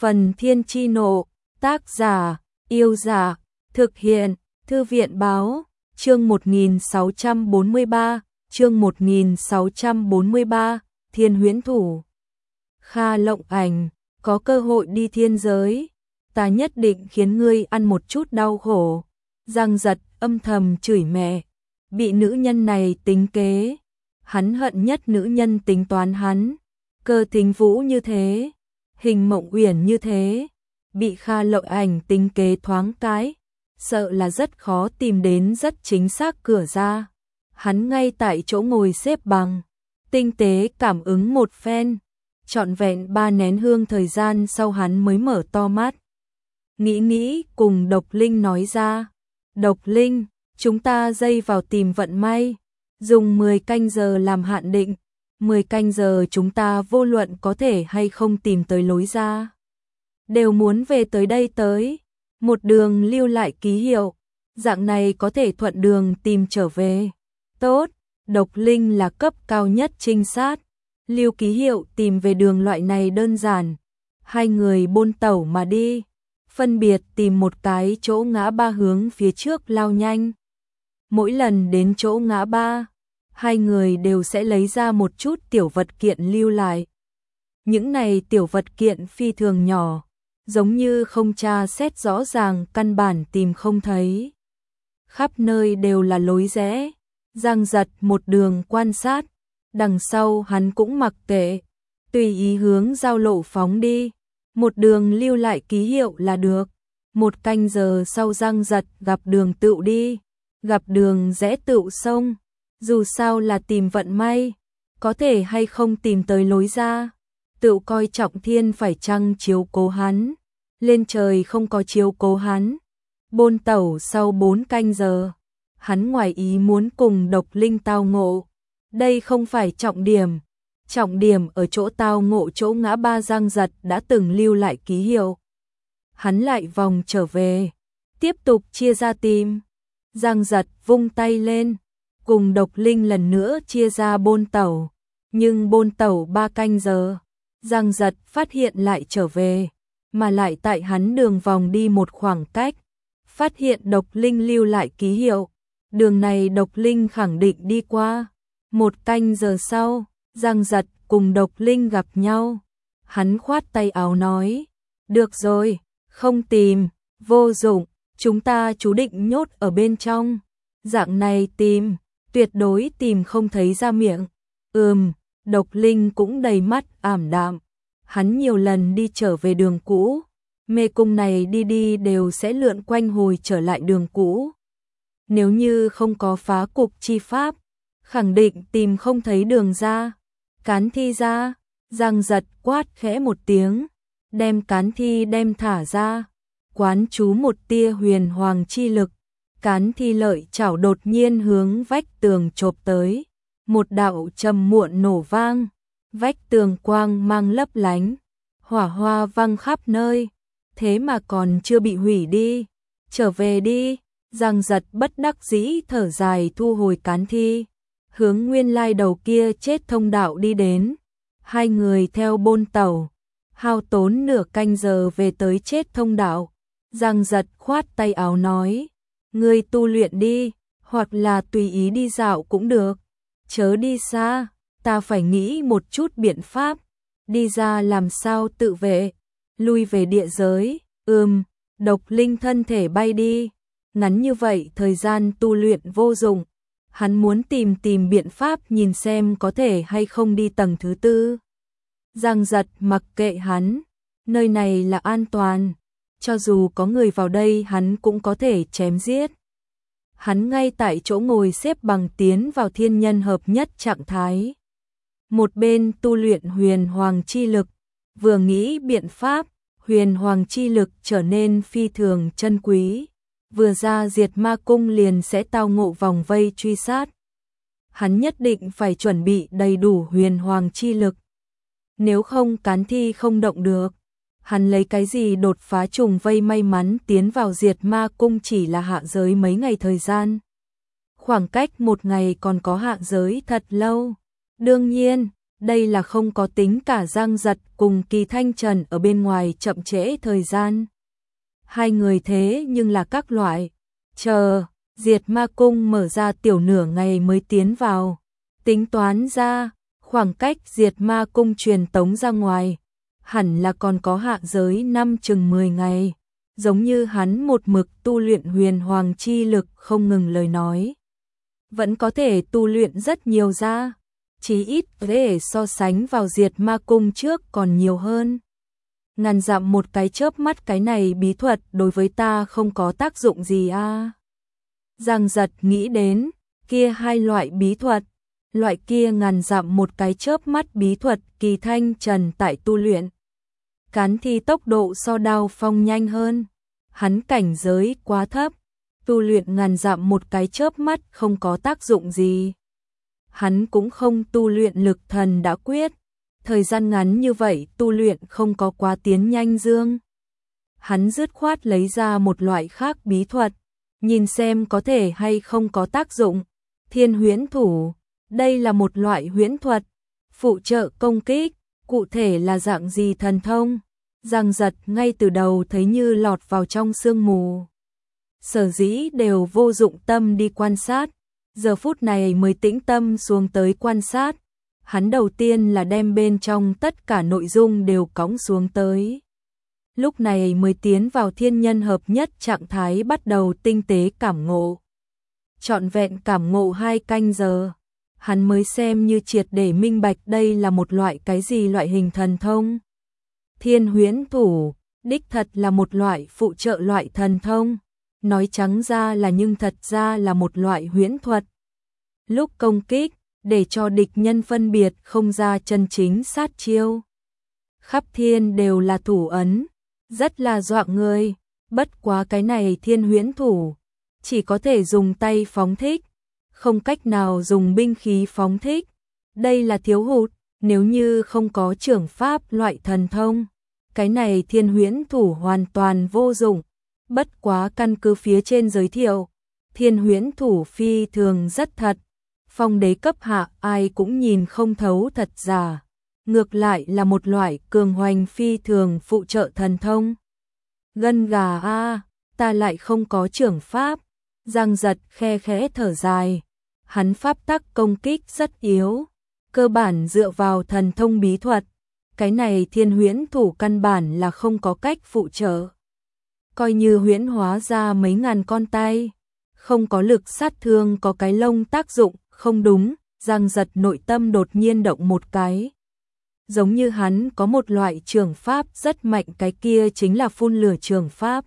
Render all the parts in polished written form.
Phần Thiên Chi Nộ, tác giả, Yêu Giả, thực hiện, Thư viện Báo, chương 1643, chương 1643, Thiên Huyễn Thủ. Kha Lộng Ảnh, có cơ hội đi thiên giới, ta nhất định khiến ngươi ăn một chút đau khổ. Giang Giật âm thầm chửi mẹ, bị nữ nhân này tính kế, hắn hận nhất nữ nhân tính toán hắn. Cơ Thính Vũ như thế, Hình Mộng Uyển như thế, bị Kha Lộng Ảnh tính kế thoáng cái, sợ là rất khó tìm đến rất chính xác cửa ra. Hắn ngay tại chỗ ngồi xếp bằng, tinh tế cảm ứng một phen, trọn vẹn 3 nén hương thời gian sau hắn mới mở to mắt. Nghĩ cùng Độc Linh nói ra, Độc Linh, chúng ta dây vào tìm vận may, dùng 10 canh giờ làm hạn định, 10 canh giờ chúng ta vô luận có thể hay không tìm tới lối ra, đều muốn về tới đây tới, một đường lưu lại ký hiệu, dạng này có thể thuận đường tìm trở về. Tốt, Độc Linh là cấp cao nhất trinh sát, lưu ký hiệu tìm về đường loại này đơn giản. Hai người bôn tẩu mà đi, phân biệt tìm một cái chỗ ngã ba hướng phía trước lao nhanh. Mỗi lần đến chỗ ngã ba, hai người đều sẽ lấy ra một chút tiểu vật kiện lưu lại. Những này tiểu vật kiện phi thường nhỏ, giống như không tra xét rõ ràng căn bản tìm không thấy. Khắp nơi đều là lối rẽ, Giang Giật một đường quan sát, đằng sau hắn cũng mặc kệ, tùy ý hướng giao lộ phóng đi, một đường lưu lại ký hiệu là được. 1 canh giờ sau Giang Giật gặp đường tựu đi, gặp đường rẽ tựu sông, dù sao là tìm vận may, có thể hay không tìm tới lối ra, tựu coi trọng thiên phải chăng chiếu cố hắn, lên trời không có chiếu cố hắn. Bôn tẩu sau 4 canh giờ, hắn ngoài ý muốn cùng Độc Linh tao ngộ, đây không phải trọng điểm ở chỗ tao ngộ chỗ ngã ba Giang Giật đã từng lưu lại ký hiệu. Hắn lại vòng trở về, tiếp tục chia ra tìm. Giang Giật vung tay lên, cùng Độc Linh lần nữa chia ra bôn tẩu, nhưng bôn tẩu 3 canh giờ, Giang Giật phát hiện lại trở về, mà lại tại hắn đường vòng đi một khoảng cách, phát hiện Độc Linh lưu lại ký hiệu, đường này Độc Linh khẳng định đi qua. 1 canh giờ sau, Giang Giật cùng Độc Linh gặp nhau, hắn khoát tay áo nói, được rồi, không tìm, vô dụng, chúng ta chú định nhốt ở bên trong, dạng này tìm, tuyệt đối tìm không thấy ra miệng. Độc Linh cũng đầy mắt ảm đạm, hắn nhiều lần đi trở về đường cũ, mê cung này đi đều sẽ lượn quanh hồi trở lại đường cũ. Nếu như không có phá cục chi pháp, khẳng định tìm không thấy đường ra. Cán thi ra, Giang Giật quát khẽ một tiếng, đem cán thi đem thả ra, quán chú một tia huyền hoàng chi lực, cán thi lợi chảo đột nhiên hướng vách tường chộp tới, một đạo trầm muộn nổ vang, vách tường quang mang lấp lánh, hỏa hoa văng khắp nơi, thế mà còn chưa bị hủy đi, trở về đi. Giang Giật bất đắc dĩ thở dài thu hồi cán thi, hướng nguyên lai đầu kia chết thông đạo đi đến. Hai người theo bôn tàu, hao tốn nửa canh giờ về tới chết thông đạo. Giang Giật khoát tay áo nói, ngươi tu luyện đi, hoặc là tùy ý đi dạo cũng được, chớ đi xa, ta phải nghĩ một chút biện pháp, đi ra làm sao tự vệ, lui về địa giới. Độc Linh thân thể bay đi, ngắn như vậy thời gian tu luyện vô dụng, hắn muốn tìm biện pháp nhìn xem có thể hay không đi tầng thứ 4. Giang Giật mặc kệ hắn, nơi này là an toàn, cho dù có người vào đây hắn cũng có thể chém giết. Hắn ngay tại chỗ ngồi xếp bằng tiến vào thiên nhân hợp nhất trạng thái. Một bên tu luyện huyền hoàng chi lực, vừa nghĩ biện pháp, huyền hoàng chi lực trở nên phi thường chân quý. Vừa ra diệt ma cung liền sẽ tao ngộ vòng vây truy sát. Hắn nhất định phải chuẩn bị đầy đủ huyền hoàng chi lực. Nếu không cán thi không động được, hắn lấy cái gì đột phá trùng vây may mắn tiến vào diệt ma cung chỉ là hạ giới mấy ngày thời gian. Khoảng cách 1 ngày còn có hạ giới thật lâu. Đương nhiên, đây là không có tính cả Giang Giật cùng Kỳ Thanh Trần ở bên ngoài chậm trễ thời gian. Hai người thế nhưng là các loại, chờ, Diệt Ma Cung mở ra tiểu nửa ngày mới tiến vào. Tính toán ra, khoảng cách Diệt Ma Cung truyền tống ra ngoài, hẳn là còn có hạ giới năm chừng 10 ngày. Giống như hắn một mực tu luyện huyền hoàng chi lực không ngừng lời nói. Vẫn có thể tu luyện rất nhiều ra, chí ít để so sánh vào Diệt Ma Cung trước còn nhiều hơn. Ngàn dặm một cái chớp mắt, cái này bí thuật đối với ta không có tác dụng gì a. Giang Giật nghĩ đến, kia hai loại bí thuật, loại kia ngàn dặm một cái chớp mắt bí thuật Kỳ Thanh Trần tại tu luyện. Cán thi tốc độ so Đao Phong nhanh hơn, hắn cảnh giới quá thấp, tu luyện ngàn dặm một cái chớp mắt không có tác dụng gì. Hắn cũng không tu luyện lực thần đã quyết, thời gian ngắn như vậy tu luyện không có quá tiến nhanh dương. Hắn dứt khoát lấy ra một loại khác bí thuật, nhìn xem có thể hay không có tác dụng. Thiên huyễn thủ, đây là một loại huyễn thuật, phụ trợ công kích, cụ thể là dạng gì thần thông. Giang Giật ngay từ đầu thấy như lọt vào trong sương mù. Sở dĩ đều vô dụng tâm đi quan sát, giờ phút này mới tĩnh tâm xuống tới quan sát. Hắn đầu tiên là đem bên trong tất cả nội dung đều cõng xuống tới. Lúc này mới tiến vào thiên nhân hợp nhất trạng thái, bắt đầu tinh tế cảm ngộ. Trọn vẹn cảm ngộ 2 canh giờ, hắn mới xem như triệt để minh bạch đây là một loại cái gì loại hình thần thông. Thiên huyễn thủ, đích thật là một loại phụ trợ loại thần thông, nói trắng ra là nhưng thật ra là một loại huyễn thuật. Lúc công kích, để cho địch nhân phân biệt không ra chân chính sát chiêu. Khắp thiên đều là thủ ấn, rất là dọa người, bất quá cái này thiên huyễn thủ, chỉ có thể dùng tay phóng thích, không cách nào dùng binh khí phóng thích. Đây là thiếu hụt, nếu như không có trưởng pháp loại thần thông, cái này thiên huyễn thủ hoàn toàn vô dụng. Bất quá căn cứ phía trên giới thiệu, thiên huyễn thủ phi thường rất thật, phong đế cấp hạ ai cũng nhìn không thấu thật giả, ngược lại là một loại cường hoành phi thường phụ trợ thần thông. Gân gà a, ta lại không có trưởng pháp. Giang Giật khe khẽ thở dài, hắn pháp tắc công kích rất yếu, cơ bản dựa vào thần thông bí thuật, cái này thiên huyễn thủ căn bản là không có cách phụ trợ. Coi như huyễn hóa ra mấy ngàn con tay, không có lực sát thương, có cái lông tác dụng, không đúng. Giang Giật nội tâm đột nhiên động một cái. Giống như hắn có một loại trường pháp rất mạnh, cái kia chính là phun lửa trường pháp.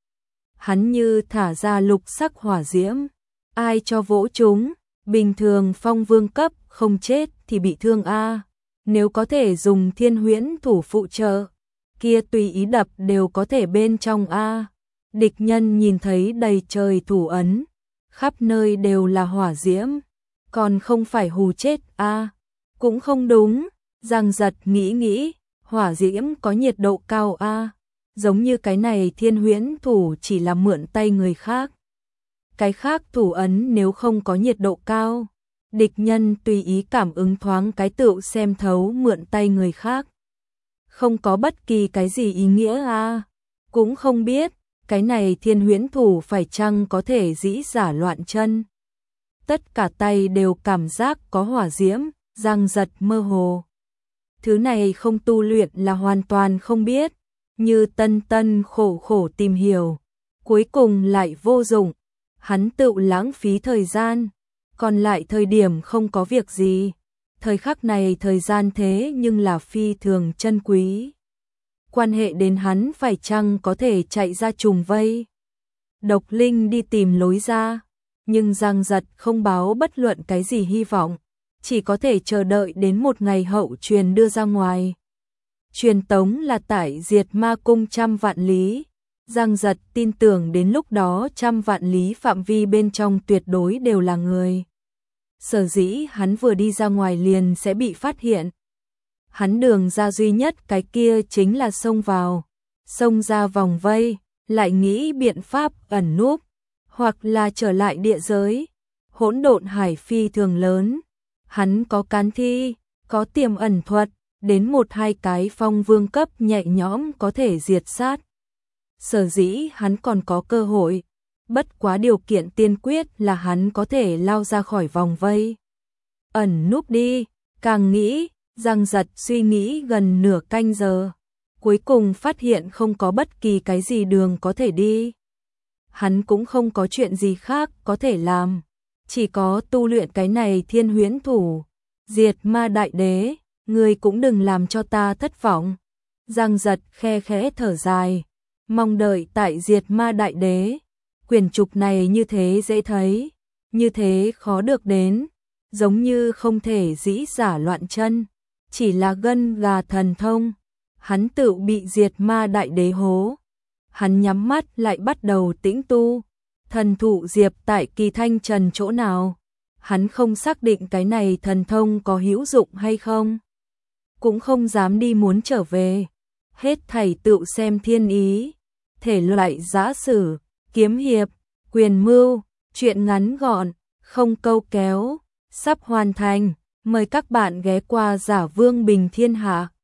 Hắn như thả ra lục sắc hỏa diễm, ai cho vỗ chúng, bình thường phong vương cấp không chết thì bị thương a. Nếu có thể dùng thiên huyễn thủ phụ trợ, kia tùy ý đập đều có thể bên trong a. Địch nhân nhìn thấy đầy trời thủ ấn, khắp nơi đều là hỏa diễm, còn không phải hù chết a. Cũng không đúng. Giang Giật nghĩ, hỏa diễm có nhiệt độ cao a, giống như cái này thiên huyễn thủ chỉ là mượn tay người khác. Cái khác thủ ấn nếu không có nhiệt độ cao, địch nhân tùy ý cảm ứng thoáng cái tựu xem thấu mượn tay người khác. Không có bất kỳ cái gì ý nghĩa a. Cũng không biết, cái này thiên huyễn thủ phải chăng có thể dĩ giả loạn chân. Tất cả tay đều cảm giác có hỏa diễm, Giang Giật mơ hồ. Thứ này không tu luyện là hoàn toàn không biết, như tân khổ tìm hiểu, cuối cùng lại vô dụng, hắn tự lãng phí thời gian, còn lại thời điểm không có việc gì, thời khắc này thời gian thế nhưng là phi thường chân quý. Quan hệ đến hắn phải chăng có thể chạy ra trùng vây. Độc Linh đi tìm lối ra, nhưng Giang Giật không báo bất luận cái gì hy vọng, chỉ có thể chờ đợi đến một ngày hậu truyền đưa ra ngoài. Truyền tống là tại Diệt Ma Cung 100 vạn lý, Giang Giật tin tưởng đến lúc đó 100 vạn lý phạm vi bên trong tuyệt đối đều là người. Sở dĩ hắn vừa đi ra ngoài liền sẽ bị phát hiện. Hắn đường ra duy nhất cái kia chính là xông vào, xông ra vòng vây, lại nghĩ biện pháp ẩn núp, hoặc là trở lại địa giới. Hỗn độn hải phi thường lớn, hắn có cán thi, có tiềm ẩn thuật, đến 1-2 cái phong vương cấp nhẹ nhõm có thể diệt sát. Sở dĩ hắn còn có cơ hội, bất quá điều kiện tiên quyết là hắn có thể lao ra khỏi vòng vây. Ẩn núp đi, càng nghĩ, Giang Giật suy nghĩ gần nửa canh giờ, cuối cùng phát hiện không có bất kỳ cái gì đường có thể đi. Hắn cũng không có chuyện gì khác có thể làm, chỉ có tu luyện cái này Thiên Huyễn Thủ. Diệt Ma Đại Đế, ngươi cũng đừng làm cho ta thất vọng. Giang Giật khe khẽ thở dài, mong đợi tại Diệt Ma Đại Đế. Quyển trục này như thế dễ thấy, như thế khó được đến, giống như không thể dĩ giả loạn chân, chỉ là gân gà thần thông. Hắn tự bị Diệt Ma Đại Đế hố. Hắn nhắm mắt lại bắt đầu tĩnh tu. Thần thụ diệp tại Kỳ Thanh Trần chỗ nào? Hắn không xác định cái này thần thông có hữu dụng hay không. Cũng không dám đi muốn trở về. Hết thảy tự xem thiên ý. Thể loại giã sử, kiếm hiệp, quyền mưu, truyện ngắn gọn, không câu kéo, sắp hoàn thành. Mời các bạn ghé qua Giả Vương Bình Thiên Hạ.